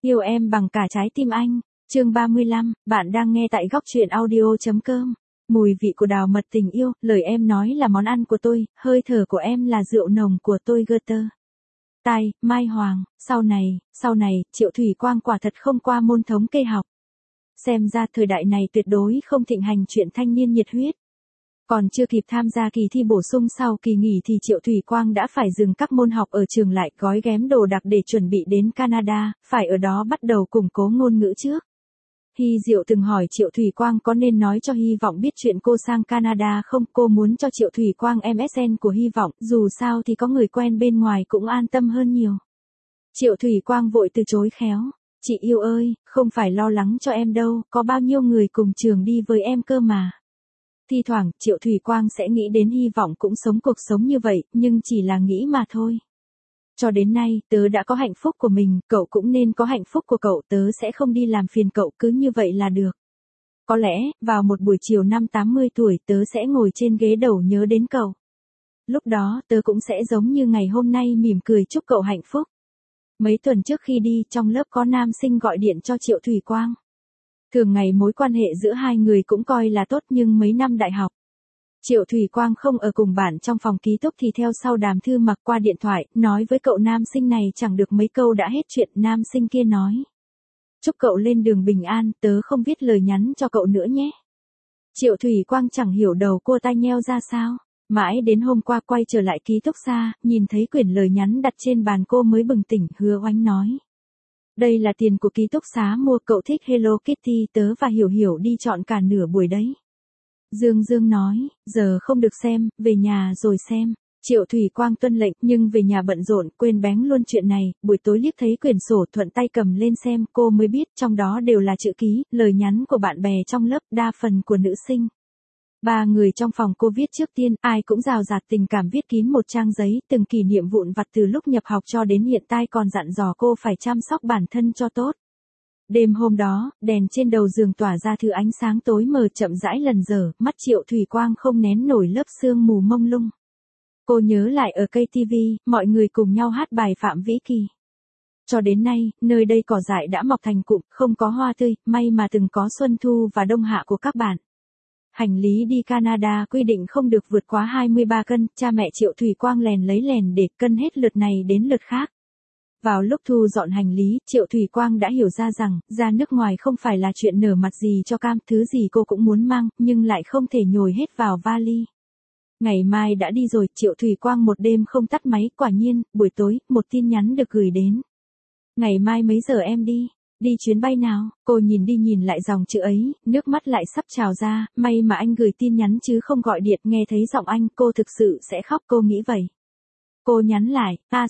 Yêu em bằng cả trái tim anh. Chương 35, bạn đang nghe tại góc truyện audio.com. Mùi vị của đào mật tình yêu, lời em nói là món ăn của tôi, hơi thở của em là rượu nồng của tôi Goethe. Tai, Mai Hoàng, sau này, Triệu Thủy Quang quả thật không qua môn thống kê học. Xem ra thời đại này tuyệt đối không thịnh hành chuyện thanh niên nhiệt huyết. Còn chưa kịp tham gia kỳ thi bổ sung sau kỳ nghỉ thì Triệu Thủy Quang đã phải dừng các môn học ở trường lại gói ghém đồ đạc để chuẩn bị đến Canada, phải ở đó bắt đầu củng cố ngôn ngữ trước. Hy Diệu từng hỏi Triệu Thủy Quang có nên nói cho Hy Vọng biết chuyện cô sang Canada không, cô muốn cho Triệu Thủy Quang MSN của Hy Vọng, dù sao thì có người quen bên ngoài cũng an tâm hơn nhiều. Triệu Thủy Quang vội từ chối khéo, chị yêu ơi, không phải lo lắng cho em đâu, có bao nhiêu người cùng trường đi với em cơ mà. Thi thoảng, Triệu Thủy Quang sẽ nghĩ đến Hy Vọng cũng sống cuộc sống như vậy, nhưng chỉ là nghĩ mà thôi. Cho đến nay, tớ đã có hạnh phúc của mình, cậu cũng nên có hạnh phúc của cậu, tớ sẽ không đi làm phiền cậu, cứ như vậy là được. Có lẽ, vào một buổi chiều năm 80 tuổi tớ sẽ ngồi trên ghế đầu nhớ đến cậu. Lúc đó, tớ cũng sẽ giống như ngày hôm nay mỉm cười chúc cậu hạnh phúc. Mấy tuần trước khi đi, trong lớp có nam sinh gọi điện cho Triệu Thủy Quang. Thường ngày mối quan hệ giữa hai người cũng coi là tốt nhưng mấy năm đại học. Triệu Thủy Quang không ở cùng bạn trong phòng ký túc thì theo sau đàm thư mặc qua điện thoại, nói với cậu nam sinh này chẳng được mấy câu đã hết chuyện, nam sinh kia nói. Chúc cậu lên đường bình an, tớ không viết lời nhắn cho cậu nữa nhé. Triệu Thủy Quang chẳng hiểu đầu cô tai nheo ra sao, mãi đến hôm qua quay trở lại ký túc xá, nhìn thấy quyển lời nhắn đặt trên bàn cô mới bừng tỉnh, Hứa Oánh nói. Đây là tiền của ký túc xá mua, cậu thích Hello Kitty, tớ và Hiểu Hiểu đi chọn cả nửa buổi đấy. Dương Dương nói, giờ không được xem, về nhà rồi xem. Triệu Thủy Quang tuân lệnh, nhưng về nhà bận rộn, quên bén luôn chuyện này, buổi tối liếc thấy quyển sổ thuận tay cầm lên xem, cô mới biết trong đó đều là chữ ký, lời nhắn của bạn bè trong lớp, đa phần của nữ sinh. 3 người trong phòng cô viết trước tiên, ai cũng rào rạt tình cảm viết kín một trang giấy, từng kỷ niệm vụn vặt từ lúc nhập học cho đến hiện tại, còn dặn dò cô phải chăm sóc bản thân cho tốt. Đêm hôm đó, đèn trên đầu giường tỏa ra thứ ánh sáng tối mờ chậm rãi lần dở, mắt Triệu Thủy Quang không nén nổi lớp sương mù mông lung. Cô nhớ lại ở cây TV, mọi người cùng nhau hát bài Phạm Vĩ Kỳ. Cho đến nay, nơi đây cỏ dại đã mọc thành cụm, không có hoa tươi, may mà từng có xuân thu và đông hạ của các bạn. Hành lý đi Canada quy định không được vượt quá 23 cân, cha mẹ Triệu Thủy Quang lèn lấy lèn để cân hết lượt này đến lượt khác. Vào lúc thu dọn hành lý, Triệu Thủy Quang đã hiểu ra rằng, ra nước ngoài không phải là chuyện nở mặt gì cho cam, thứ gì cô cũng muốn mang, nhưng lại không thể nhồi hết vào vali. Ngày mai đã đi rồi, Triệu Thủy Quang một đêm không tắt máy, quả nhiên, buổi tối, một tin nhắn được gửi đến. Ngày mai mấy giờ em đi? Đi chuyến bay nào? Cô nhìn đi nhìn lại dòng chữ ấy, nước mắt lại sắp trào ra, may mà anh gửi tin nhắn chứ không gọi điện, nghe thấy giọng anh, cô thực sự sẽ khóc, cô nghĩ vậy. Cô nhắn lại,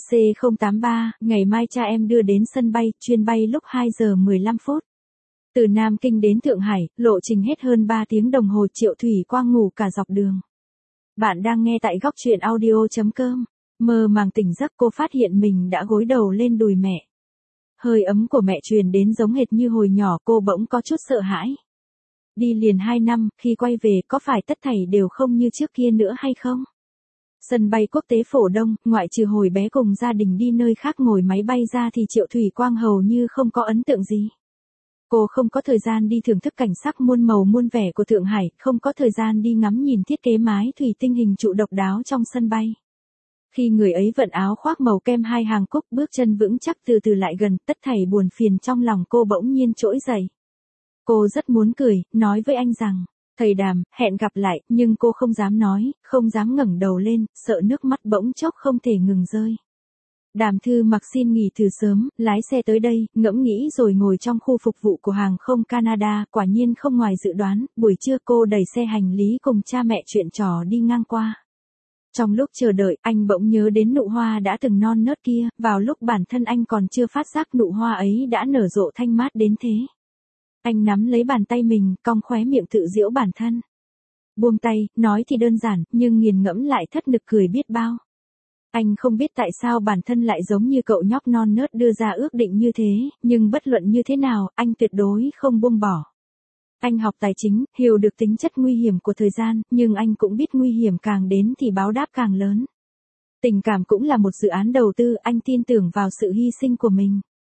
AC083, ngày mai cha em đưa đến sân bay, chuyến bay lúc 2 giờ 15 phút. Từ Nam Kinh đến Thượng Hải, lộ trình hết hơn 3 tiếng đồng hồ, Triệu Thủy Quang ngủ cả dọc đường. Bạn đang nghe tại góc truyện audio.com. Mơ màng tỉnh giấc cô phát hiện mình đã gối đầu lên đùi mẹ. Hơi ấm của mẹ truyền đến giống hệt như hồi nhỏ, cô bỗng có chút sợ hãi. Đi liền 2 năm, khi quay về có phải tất thảy đều không như trước kia nữa hay không? Sân bay quốc tế Phổ Đông, ngoại trừ hồi bé cùng gia đình đi nơi khác ngồi máy bay ra thì Triệu Thủy Quang hầu như không có ấn tượng gì. Cô không có thời gian đi thưởng thức cảnh sắc muôn màu muôn vẻ của Thượng Hải, không có thời gian đi ngắm nhìn thiết kế mái thủy tinh hình trụ độc đáo trong sân bay. Khi người ấy vận áo khoác màu kem 2 hàng cúc, bước chân vững chắc từ từ lại gần, tất thảy buồn phiền trong lòng cô bỗng nhiên trỗi dậy. Cô rất muốn cười, nói với anh rằng, thầy Đàm, hẹn gặp lại, nhưng cô không dám nói, không dám ngẩng đầu lên, sợ nước mắt bỗng chốc không thể ngừng rơi. Đàm Thư Mặc xin nghỉ từ sớm, lái xe tới đây, ngẫm nghĩ rồi ngồi trong khu phục vụ của hàng không Canada, quả nhiên không ngoài dự đoán, buổi trưa cô đẩy xe hành lý cùng cha mẹ chuyện trò đi ngang qua. Trong lúc chờ đợi, anh bỗng nhớ đến nụ hoa đã từng non nớt kia, vào lúc bản thân anh còn chưa phát giác nụ hoa ấy đã nở rộ thanh mát đến thế. Anh nắm lấy bàn tay mình, cong khóe miệng tự giễu bản thân. Buông tay, nói thì đơn giản, nhưng nghiền ngẫm lại thất nực cười biết bao. Anh không biết tại sao bản thân lại giống như cậu nhóc non nớt đưa ra ước định như thế, nhưng bất luận như thế nào, anh tuyệt đối không buông bỏ. Anh học tài chính, hiểu được tính chất nguy hiểm của thời gian, nhưng anh cũng biết nguy hiểm càng đến thì báo đáp càng lớn. Tình cảm cũng là một dự án đầu tư, anh tin tưởng vào sự hy sinh của mình.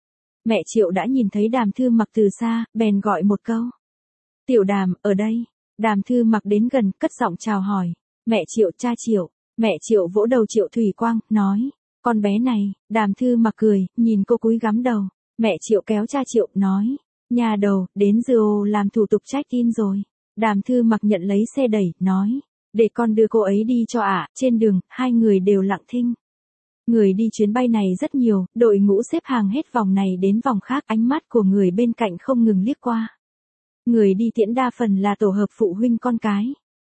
Mẹ Triệu đã nhìn thấy Đàm Thư Mặc từ xa, bèn gọi một câu. Tiểu Đàm, ở đây. Đàm Thư Mặc đến gần, cất giọng chào hỏi. Mẹ Triệu, cha Triệu. Mẹ Triệu vỗ đầu Triệu Thủy Quang, nói. Con bé này. Đàm Thư Mặc cười, nhìn cô cúi gắm đầu. Mẹ Triệu kéo cha Triệu, nói. Nhà đầu, đến giờ làm thủ tục check-in rồi. Đàm Thư Mặc nhận lấy xe đẩy, nói. Để con đưa cô ấy đi cho ạ. Trên đường, hai người đều lặng thinh. Người đi chuyến bay này rất nhiều, đội ngũ xếp hàng hết vòng này đến vòng khác, ánh mắt của người bên cạnh không ngừng liếc qua. Người đi tiễn đa phần là tổ hợp phụ huynh con cái.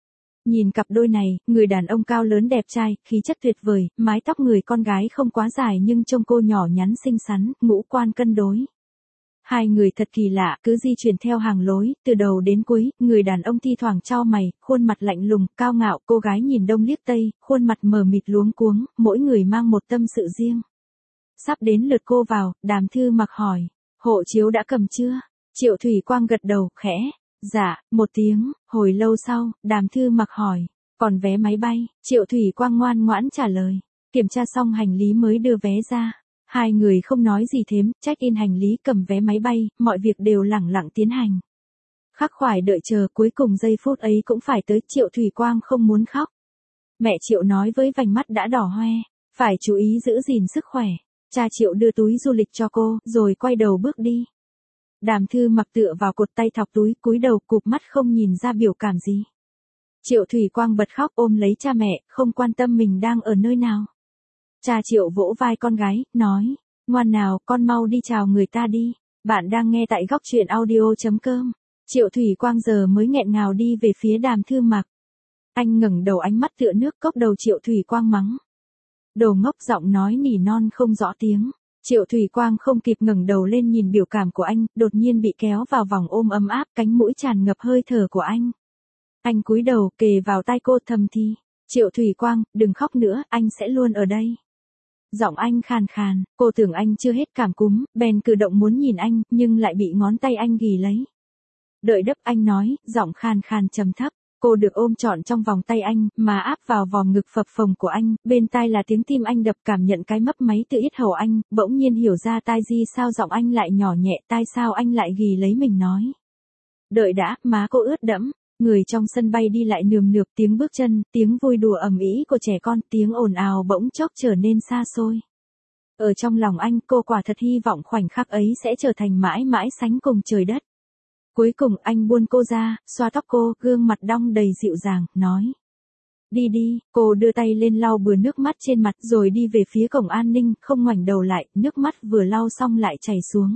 Nhìn cặp đôi này, người đàn ông cao lớn đẹp trai, khí chất tuyệt vời, mái tóc người con gái không quá dài nhưng trông cô nhỏ nhắn xinh xắn, ngũ quan cân đối. Hai người thật kỳ lạ, cứ di chuyển theo hàng lối, từ đầu đến cuối, người đàn ông thi thoảng chau mày, khuôn mặt lạnh lùng, cao ngạo, cô gái nhìn đông liếc tây, khuôn mặt mờ mịt luống cuống, mỗi người mang một tâm sự riêng. Sắp đến lượt cô vào, Đàm Thư Mặc hỏi, hộ chiếu đã cầm chưa? Triệu Thủy Quang gật đầu, khẽ, dạ, một tiếng, hồi lâu sau, Đàm Thư Mặc hỏi, còn vé máy bay? Triệu Thủy Quang ngoan ngoãn trả lời, kiểm tra xong hành lý mới đưa vé ra. Hai người không nói gì thêm, check-in hành lý cầm vé máy bay, mọi việc đều lẳng lặng tiến hành. Khắc khoải đợi chờ, cuối cùng giây phút ấy cũng phải tới, Triệu Thủy Quang không muốn khóc. Mẹ Triệu nói với vành mắt đã đỏ hoe, phải chú ý giữ gìn sức khỏe. Cha Triệu đưa túi du lịch cho cô, rồi quay đầu bước đi. Đàm Thư Mặc tựa vào cột tay thọc túi, cúi đầu cụp mắt không nhìn ra biểu cảm gì. Triệu Thủy Quang bật khóc ôm lấy cha mẹ, không quan tâm mình đang ở nơi nào. Cha Triệu vỗ vai con gái, nói, ngoan nào, con mau đi chào người ta đi. Bạn đang nghe tại góc truyện audio.com. Triệu Thủy Quang giờ mới nghẹn ngào đi về phía Đàm Thư Mặc. Anh ngẩng đầu ánh mắt tựa nước, cốc đầu Triệu Thủy Quang mắng. Đồ ngốc, giọng nói nỉ non không rõ tiếng. Triệu Thủy Quang không kịp ngẩng đầu lên nhìn biểu cảm của anh, đột nhiên bị kéo vào vòng ôm ấm áp, cánh mũi tràn ngập hơi thở của anh. Anh cúi đầu kề vào tai cô thầm thì, Triệu Thủy Quang, đừng khóc nữa, anh sẽ luôn ở đây. Giọng anh khàn khàn, cô tưởng anh chưa hết cảm cúm, bèn cử động muốn nhìn anh, nhưng lại bị ngón tay anh ghì lấy. Đợi đấp, anh nói, giọng khàn khàn trầm thấp. Cô được ôm trọn trong vòng tay anh, mà áp vào vòng ngực phập phồng của anh, bên tai là tiếng tim anh đập, cảm nhận cái mấp máy từ yết hầu anh, bỗng nhiên hiểu ra tai gì sao giọng anh lại nhỏ nhẹ, tai sao anh lại ghì lấy mình nói. Đợi đã, má cô ướt đẫm. Người trong sân bay đi lại nườm nượp, tiếng bước chân, tiếng vui đùa ầm ĩ của trẻ con, tiếng ồn ào bỗng chốc trở nên xa xôi. Ở trong lòng anh, cô quả thật hy vọng khoảnh khắc ấy sẽ trở thành mãi mãi sánh cùng trời đất. Cuối cùng anh buông cô ra, xoa tóc cô, gương mặt đong đầy dịu dàng, nói. Đi đi, cô đưa tay lên lau bừa nước mắt trên mặt rồi đi về phía cổng an ninh, không ngoảnh đầu lại, nước mắt vừa lau xong lại chảy xuống.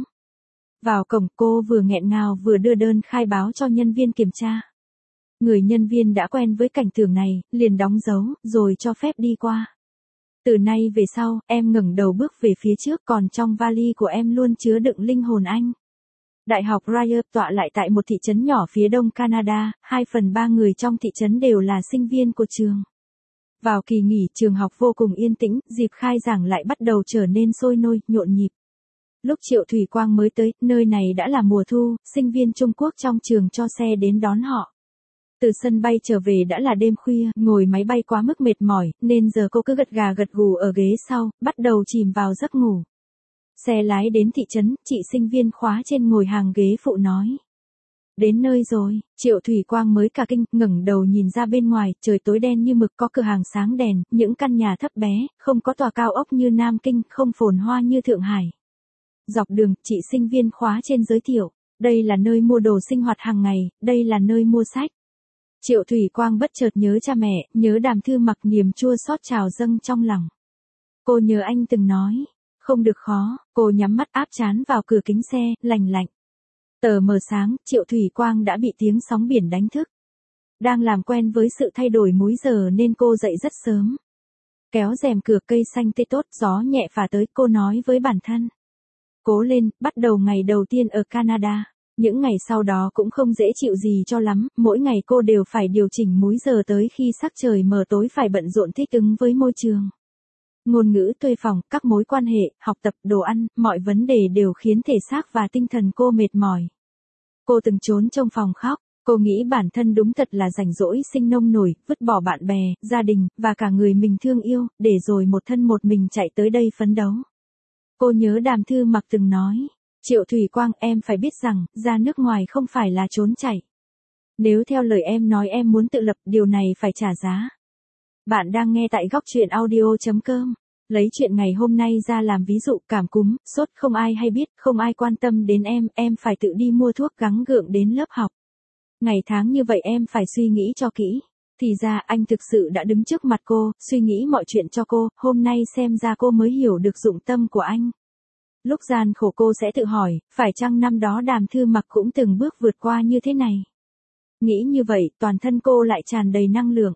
Vào cổng, cô vừa nghẹn ngào vừa đưa đơn khai báo cho nhân viên kiểm tra. Người nhân viên đã quen với cảnh tượng này, liền đóng dấu, rồi cho phép đi qua. Từ nay về sau, em ngẩng đầu bước về phía trước, còn trong vali của em luôn chứa đựng linh hồn anh. Đại học Rye tọa lại tại một thị trấn nhỏ phía đông Canada, 2/3 người trong thị trấn đều là sinh viên của trường. Vào kỳ nghỉ, trường học vô cùng yên tĩnh, dịp khai giảng lại bắt đầu trở nên sôi nổi, nhộn nhịp. Lúc Triệu Thủy Quang mới tới, nơi này đã là mùa thu, sinh viên Trung Quốc trong trường cho xe đến đón họ. Từ sân bay trở về đã là đêm khuya, ngồi máy bay quá mức mệt mỏi, nên giờ cô cứ gật gà gật gù ở ghế sau, bắt đầu chìm vào giấc ngủ. Xe lái đến thị trấn, chị sinh viên khóa trên ngồi hàng ghế phụ nói. Đến nơi rồi, Triệu Thủy Quang mới cả kinh, ngẩng đầu nhìn ra bên ngoài, trời tối đen như mực, có cửa hàng sáng đèn, những căn nhà thấp bé, không có tòa cao ốc như Nam Kinh, không phồn hoa như Thượng Hải. Dọc đường, chị sinh viên khóa trên giới thiệu, đây là nơi mua đồ sinh hoạt hàng ngày, đây là nơi mua sách. Triệu Thủy Quang bất chợt nhớ cha mẹ, nhớ Đàm Thư Mặc, niềm chua xót trào dâng trong lòng. Cô nhớ anh từng nói, không được khó, cô nhắm mắt áp trán vào cửa kính xe, lành lạnh. Tờ mờ sáng, Triệu Thủy Quang đã bị tiếng sóng biển đánh thức. Đang làm quen với sự thay đổi múi giờ nên cô dậy rất sớm. Kéo rèm cửa, cây xanh tươi tốt, gió nhẹ phả tới, cô nói với bản thân. Cố lên, bắt đầu ngày đầu tiên ở Canada. Những ngày sau đó cũng không dễ chịu gì cho lắm, mỗi ngày cô đều phải điều chỉnh múi giờ tới khi sắc trời mờ tối, phải bận rộn thích ứng với môi trường. Ngôn ngữ, thuê phòng, các mối quan hệ, học tập, đồ ăn, mọi vấn đề đều khiến thể xác và tinh thần cô mệt mỏi. Cô từng trốn trong phòng khóc, cô nghĩ bản thân đúng thật là rảnh rỗi sinh nông nổi, vứt bỏ bạn bè, gia đình, và cả người mình thương yêu, để rồi một thân một mình chạy tới đây phấn đấu. Cô nhớ Đàm Thư Mặc từng nói, Triệu Thủy Quang, em phải biết rằng, ra nước ngoài không phải là trốn chạy. Nếu theo lời em nói em muốn tự lập, điều này phải trả giá. Bạn đang nghe tại góc truyện audio.com. Lấy chuyện ngày hôm nay ra làm ví dụ, cảm cúm, sốt không ai hay biết, không ai quan tâm đến em phải tự đi mua thuốc gắng gượng đến lớp học. Ngày tháng như vậy em phải suy nghĩ cho kỹ. Thì ra anh thực sự đã đứng trước mặt cô, suy nghĩ mọi chuyện cho cô, hôm nay xem ra cô mới hiểu được dụng tâm của anh. Lúc gian khổ cô sẽ tự hỏi, phải chăng năm đó Đàm Thư Mặc cũng từng bước vượt qua như thế này. Nghĩ như vậy, toàn thân cô lại tràn đầy năng lượng.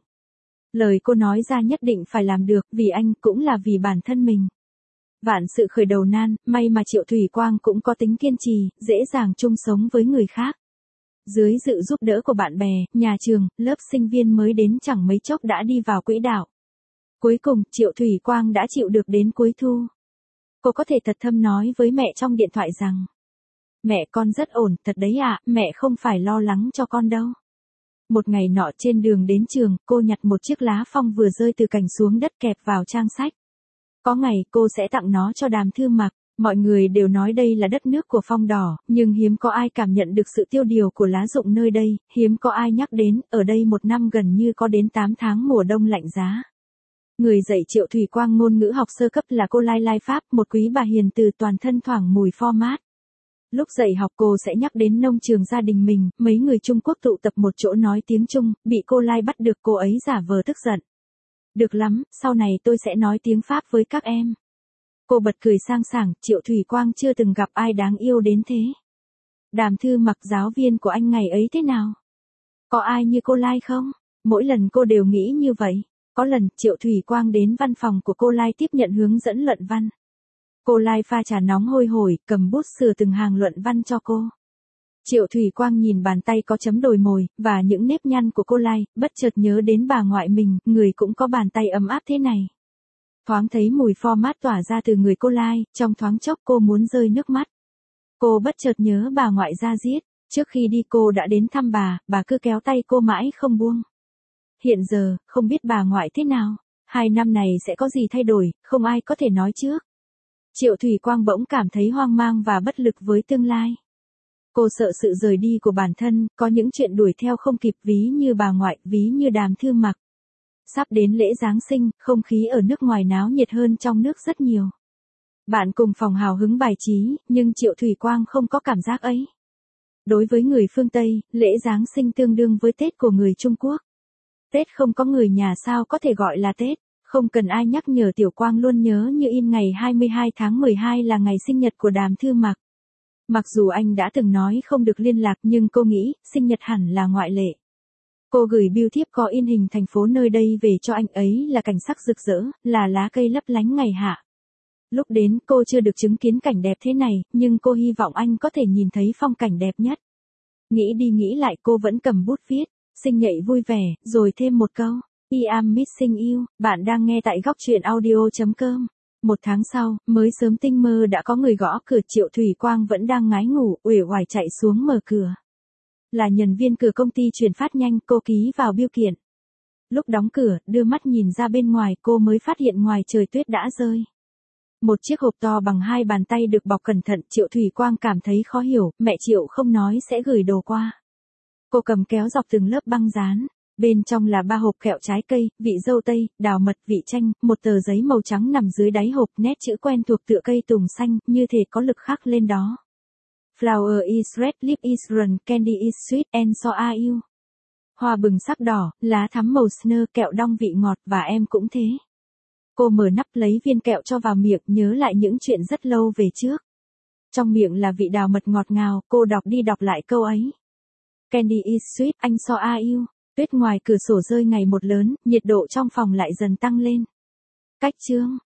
Lời cô nói ra nhất định phải làm được, vì anh cũng là vì bản thân mình. Vạn sự khởi đầu nan, may mà Triệu Thủy Quang cũng có tính kiên trì, dễ dàng chung sống với người khác. Dưới sự giúp đỡ của bạn bè, nhà trường, lớp sinh viên mới đến chẳng mấy chốc đã đi vào quỹ đạo. Cuối cùng, Triệu Thủy Quang đã chịu được đến cuối thu. Cô có thể thật thâm nói với mẹ trong điện thoại rằng: mẹ, con rất ổn, thật đấy ạ, mẹ không phải lo lắng cho con đâu. Một ngày nọ trên đường đến trường, cô nhặt một chiếc lá phong vừa rơi từ cành xuống đất kẹp vào trang sách. Có ngày cô sẽ tặng nó cho Đàm Thư Mặc. Mọi người đều nói đây là đất nước của phong đỏ, nhưng hiếm có ai cảm nhận được sự tiêu điều của lá rụng nơi đây, hiếm có ai nhắc đến, ở đây một năm gần như có đến 8 tháng mùa đông lạnh giá. Người dạy Triệu Thủy Quang ngôn ngữ học sơ cấp là cô Lai Lai Pháp, một quý bà hiền từ toàn thân thoảng mùi pho mát. Lúc dạy học cô sẽ nhắc đến nông trường gia đình mình, mấy người Trung Quốc tụ tập một chỗ nói tiếng Trung, bị cô Lai bắt được cô ấy giả vờ tức giận. Được lắm, sau này tôi sẽ nói tiếng Pháp với các em. Cô bật cười sang sảng, Triệu Thủy Quang chưa từng gặp ai đáng yêu đến thế. Đàm Thư Mặc, giáo viên của anh ngày ấy thế nào? Có ai như cô Lai không? Mỗi lần cô đều nghĩ như vậy. Có lần, Triệu Thủy Quang đến văn phòng của cô Lai tiếp nhận hướng dẫn luận văn. Cô Lai pha trà nóng hôi hổi, cầm bút sửa từng hàng luận văn cho cô. Triệu Thủy Quang nhìn bàn tay có chấm đồi mồi, và những nếp nhăn của cô Lai, bất chợt nhớ đến bà ngoại mình, người cũng có bàn tay ấm áp thế này. Thoáng thấy mùi pho mát tỏa ra từ người cô Lai, trong thoáng chốc cô muốn rơi nước mắt. Cô bất chợt nhớ bà ngoại da diết, trước khi đi cô đã đến thăm bà cứ kéo tay cô mãi không buông. Hiện giờ, không biết bà ngoại thế nào, 2 năm này sẽ có gì thay đổi, không ai có thể nói trước. Triệu Thủy Quang bỗng cảm thấy hoang mang và bất lực với tương lai. Cô sợ sự rời đi của bản thân, có những chuyện đuổi theo không kịp, ví như bà ngoại, ví như Đàm Thư Mặc. Sắp đến lễ Giáng sinh, không khí ở nước ngoài náo nhiệt hơn trong nước rất nhiều. Bạn cùng phòng hào hứng bài trí, nhưng Triệu Thủy Quang không có cảm giác ấy. Đối với người phương Tây, lễ Giáng sinh tương đương với Tết của người Trung Quốc. Tết không có người nhà sao có thể gọi là Tết, không cần ai nhắc nhở, Tiểu Quang luôn nhớ như in ngày 22 tháng 12 là ngày sinh nhật của Đàm Thư Mặc. Mặc dù anh đã từng nói không được liên lạc nhưng cô nghĩ, sinh nhật hẳn là ngoại lệ. Cô gửi bưu thiếp có in hình thành phố nơi đây về cho anh ấy, là cảnh sắc rực rỡ, là lá cây lấp lánh ngày hạ. Lúc đến cô chưa được chứng kiến cảnh đẹp thế này, nhưng cô hy vọng anh có thể nhìn thấy phong cảnh đẹp nhất. Nghĩ đi nghĩ lại cô vẫn cầm bút viết, xinh nhạy vui vẻ, rồi thêm một câu, I am missing you. Bạn đang nghe tại góc truyện audio.com. Một tháng sau, mới sớm tinh mơ đã có người gõ cửa. Triệu Thủy Quang vẫn đang ngái ngủ, uể oải chạy xuống mở cửa. Là nhân viên cửa công ty chuyển phát nhanh, cô ký vào bưu kiện. Lúc đóng cửa, đưa mắt nhìn ra bên ngoài, cô mới phát hiện ngoài trời tuyết đã rơi. Một chiếc hộp to bằng 2 bàn tay được bọc cẩn thận. Triệu Thủy Quang cảm thấy khó hiểu, mẹ Triệu không nói sẽ gửi đồ qua. Cô cầm kéo dọc từng lớp băng dán. Bên trong là 3 hộp kẹo trái cây, vị dâu tây, đào mật, vị chanh, một tờ giấy màu trắng nằm dưới đáy hộp, nét chữ quen thuộc tựa cây tùng xanh, như thể có lực khắc lên đó. Flower is red, lip is run, candy is sweet, and so are you. Hoa bừng sắc đỏ, lá thắm màu snow, kẹo đong vị ngọt, và em cũng thế. Cô mở nắp lấy viên kẹo cho vào miệng, nhớ lại những chuyện rất lâu về trước. Trong miệng là vị đào mật ngọt ngào, cô đọc đi đọc lại câu ấy. Candy is sweet, and so are you. Tuyết ngoài cửa sổ rơi ngày một lớn, nhiệt độ trong phòng lại dần tăng lên. Cách chương